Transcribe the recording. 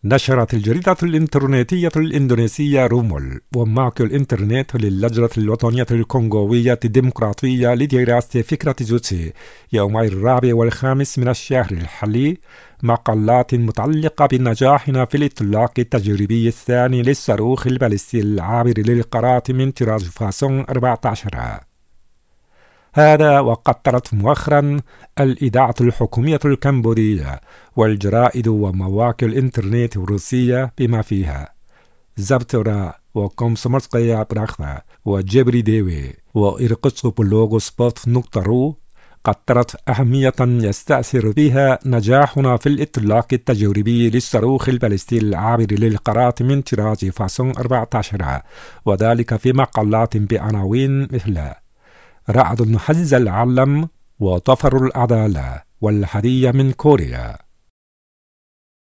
نشرت الجريدة الإنترنتية الإندونيسية رومول وموقع الإنترنت للجنة الوطنية الكونغوية الديمقراطية لدراسة فكرة جوتسي يوم 4 و5 من الشهر الحالي مقالات متعلقة بنجاحنا في الإطلاق التجريبي الثاني للصاروخ البالستي العابر للقارات من طراز فاسون 14. هذا وقد طرت مؤخرا الإذاعة الحكومية الكمبودية والجرائد ومواقع الإنترنت الروسية بما فيها زابتورا وكومسومولسكايا براخا وجبري ديوي وإرقص بلوغ سبوت نقطة قد طرت أهمية يستأثر بها نجاحنا في الإطلاق التجريبي للصاروخ البالستي العابر للقارات من طراز فاسون 14 وذلك في مقالات بعناوين مثل رعد هز العالم وطفر العدالة والهدية من كوريا.